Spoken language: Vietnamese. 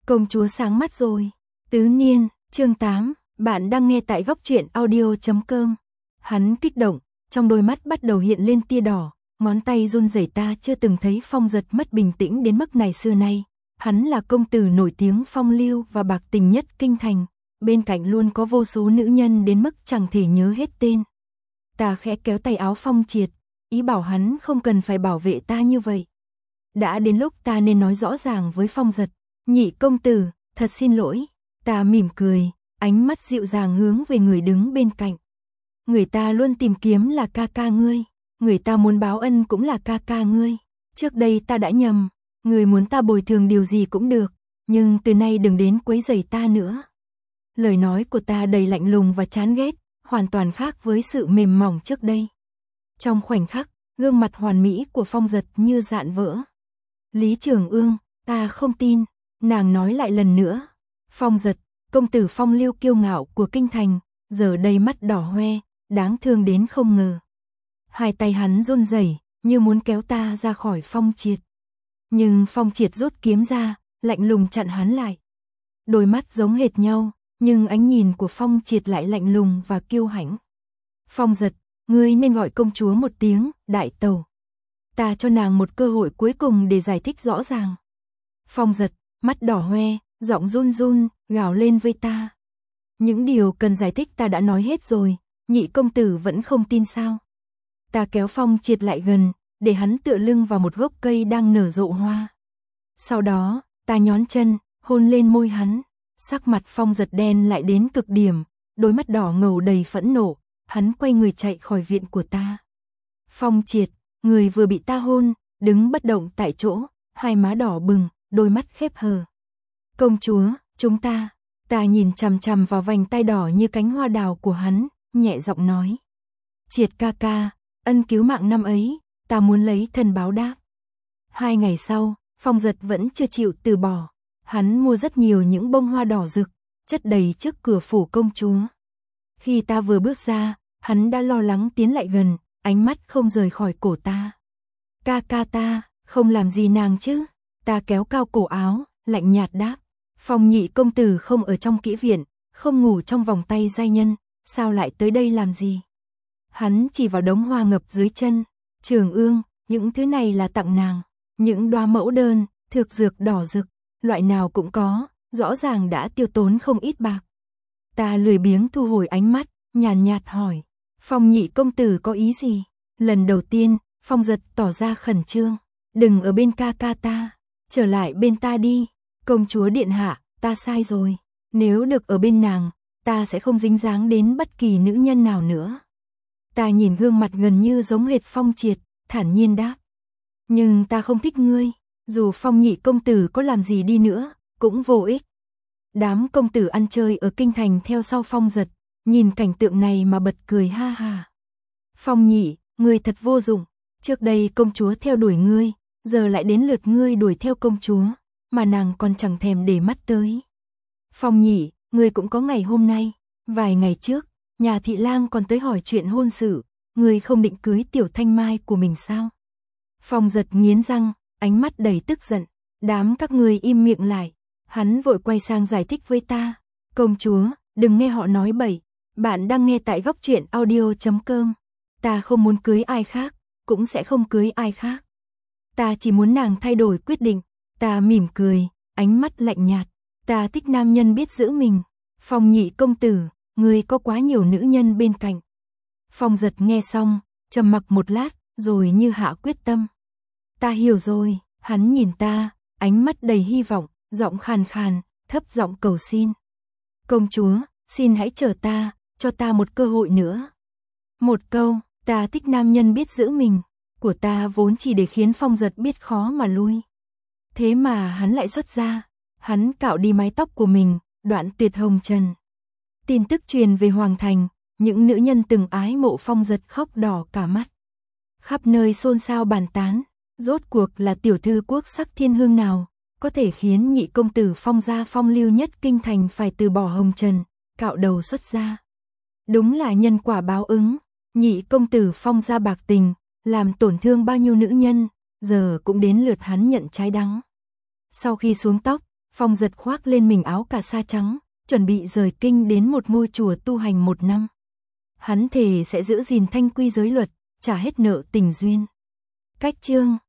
Công chúa sáng mắt rồi. Tứ niên, chương 8, bạn đang nghe tại góc truyện audio.com. Hắn kích động, trong đôi mắt bắt đầu hiện lên tia đỏ, ngón tay run rẩy. Ta chưa từng thấy Phong Giật mất bình tĩnh đến mức này xưa nay. Hắn là công tử nổi tiếng phong lưu và bạc tình nhất kinh thành, bên cạnh luôn có vô số nữ nhân đến mức chẳng thể nhớ hết tên. Ta khẽ kéo tay áo Phong Triệt, ý bảo hắn không cần phải bảo vệ ta như vậy. Đã đến lúc ta nên nói rõ ràng với Phong Giật. Nhị công tử, thật xin lỗi. Ta mỉm cười, ánh mắt dịu dàng hướng về người đứng bên cạnh. Người ta luôn tìm kiếm là ca ca ngươi, người ta muốn báo ân cũng là ca ca ngươi. Trước đây ta đã nhầm, người muốn ta bồi thường điều gì cũng được, nhưng từ nay đừng đến quấy rầy ta nữa. Lời nói của ta đầy lạnh lùng và chán ghét, hoàn toàn khác với sự mềm mỏng trước đây. Trong khoảnh khắc, gương mặt hoàn mỹ của Phong Giật như dạn vỡ. Lý Trường Ương, ta không tin. Nàng nói lại lần nữa. Phong Giật, công tử phong lưu kiêu ngạo của kinh thành, giờ đây mắt đỏ hoe, đáng thương đến không ngờ. Hai tay hắn run rẩy, như muốn kéo ta ra khỏi Phong Triệt. Nhưng Phong Triệt rút kiếm ra, lạnh lùng chặn hắn lại. Đôi mắt giống hệt nhau, nhưng ánh nhìn của Phong Triệt lại lạnh lùng và kiêu hãnh. Phong Giật, ngươi nên gọi công chúa một tiếng, đại tẩu. Ta cho nàng một cơ hội cuối cùng để giải thích rõ ràng. Phong Giật, mắt đỏ hoe, giọng run run, gào lên với ta. Những điều cần giải thích ta đã nói hết rồi, nhị công tử vẫn không tin sao? Ta kéo Phong Triệt lại gần, để hắn tựa lưng vào một gốc cây đang nở rộ hoa. Sau đó, ta nhón chân, hôn lên môi hắn. Sắc mặt Phong Giật đen lại đến cực điểm, đôi mắt đỏ ngầu đầy phẫn nộ, hắn quay người chạy khỏi viện của ta. Phong Triệt, người vừa bị ta hôn, đứng bất động tại chỗ, hai má đỏ bừng, đôi mắt khép hờ. Công chúa, chúng ta nhìn chằm chằm vào vành tay đỏ như cánh hoa đào của hắn, nhẹ giọng nói. Triệt ca ca, ân cứu mạng năm ấy, ta muốn lấy thân báo đáp. 2 ngày sau, Phong Giật vẫn chưa chịu từ bỏ. Hắn mua rất nhiều những bông hoa đỏ rực, chất đầy trước cửa phủ công chúa. Khi ta vừa bước ra, hắn đã lo lắng tiến lại gần, ánh mắt không rời khỏi cổ ta. Ca ca ta, không làm gì nàng chứ? Ta kéo cao cổ áo, lạnh nhạt đáp. Phong nhị công tử không ở trong kỹ viện, không ngủ trong vòng tay giai nhân, sao lại tới đây làm gì? Hắn chỉ vào đống hoa ngập dưới chân. Trường Ương, những thứ này là tặng nàng. Những đóa mẫu đơn, thực dược đỏ rực, loại nào cũng có, rõ ràng đã tiêu tốn không ít bạc. Ta lười biếng thu hồi ánh mắt, nhàn nhạt hỏi. Phong nhị công tử có ý gì? Lần đầu tiên, Phong Giật tỏ ra khẩn trương. Đừng ở bên ca ca ta, trở lại bên ta đi. Công chúa điện hạ, ta sai rồi. Nếu được ở bên nàng, ta sẽ không dính dáng đến bất kỳ nữ nhân nào nữa. Ta nhìn gương mặt gần như giống hệt Phong Triệt, thản nhiên đáp. Nhưng ta không thích ngươi, dù Phong nhị công tử có làm gì đi nữa, cũng vô ích. Đám công tử ăn chơi ở kinh thành theo sau Phong Giật, nhìn cảnh tượng này mà bật cười ha ha. Phong nhị, ngươi thật vô dụng, trước đây công chúa theo đuổi ngươi, giờ lại đến lượt ngươi đuổi theo công chúa, mà nàng còn chẳng thèm để mắt tới. Phong nhị, ngươi cũng có ngày hôm nay, vài ngày trước, nhà thị lang còn tới hỏi chuyện hôn sự, ngươi không định cưới tiểu thanh mai của mình sao? Phong Giật nghiến răng, ánh mắt đầy tức giận, đám các ngươi im miệng lại. Hắn vội quay sang giải thích với ta. Công chúa, đừng nghe họ nói bậy, bạn đang nghe tại góc truyện audio.com. Ta không muốn cưới ai khác, cũng sẽ không cưới ai khác. Ta chỉ muốn nàng thay đổi quyết định. Ta mỉm cười, ánh mắt lạnh nhạt. Ta thích nam nhân biết giữ mình. Phong nhị công tử, ngươi có quá nhiều nữ nhân bên cạnh. Phong Giật nghe xong, trầm mặc một lát, rồi như hạ quyết tâm. Ta hiểu rồi, hắn nhìn ta, ánh mắt đầy hy vọng, giọng khàn khàn, thấp giọng cầu xin. Công chúa, xin hãy chờ ta, cho ta một cơ hội nữa. Một câu, ta thích nam nhân biết giữ mình, của ta vốn chỉ để khiến Phong Giật biết khó mà lui. Thế mà hắn lại xuất ra, hắn cạo đi mái tóc của mình, đoạn tuyệt hồng trần. Tin tức truyền về Hoàng Thành, những nữ nhân từng ái mộ Phong Giật khóc đỏ cả mắt. Khắp nơi xôn xao bàn tán, rốt cuộc là tiểu thư quốc sắc thiên hương nào, có thể khiến nhị công tử Phong gia phong lưu nhất kinh thành phải từ bỏ hồng trần, cạo đầu xuất gia. Đúng là nhân quả báo ứng, nhị công tử Phong gia bạc tình, làm tổn thương bao nhiêu nữ nhân, giờ cũng đến lượt hắn nhận trái đắng. Sau khi xuống tóc, Phong Giật khoác lên mình áo cà sa trắng, chuẩn bị rời kinh đến một ngôi chùa tu hành 1 năm. Hắn thề sẽ giữ gìn thanh quy giới luật, trả hết nợ tình duyên. Cách chương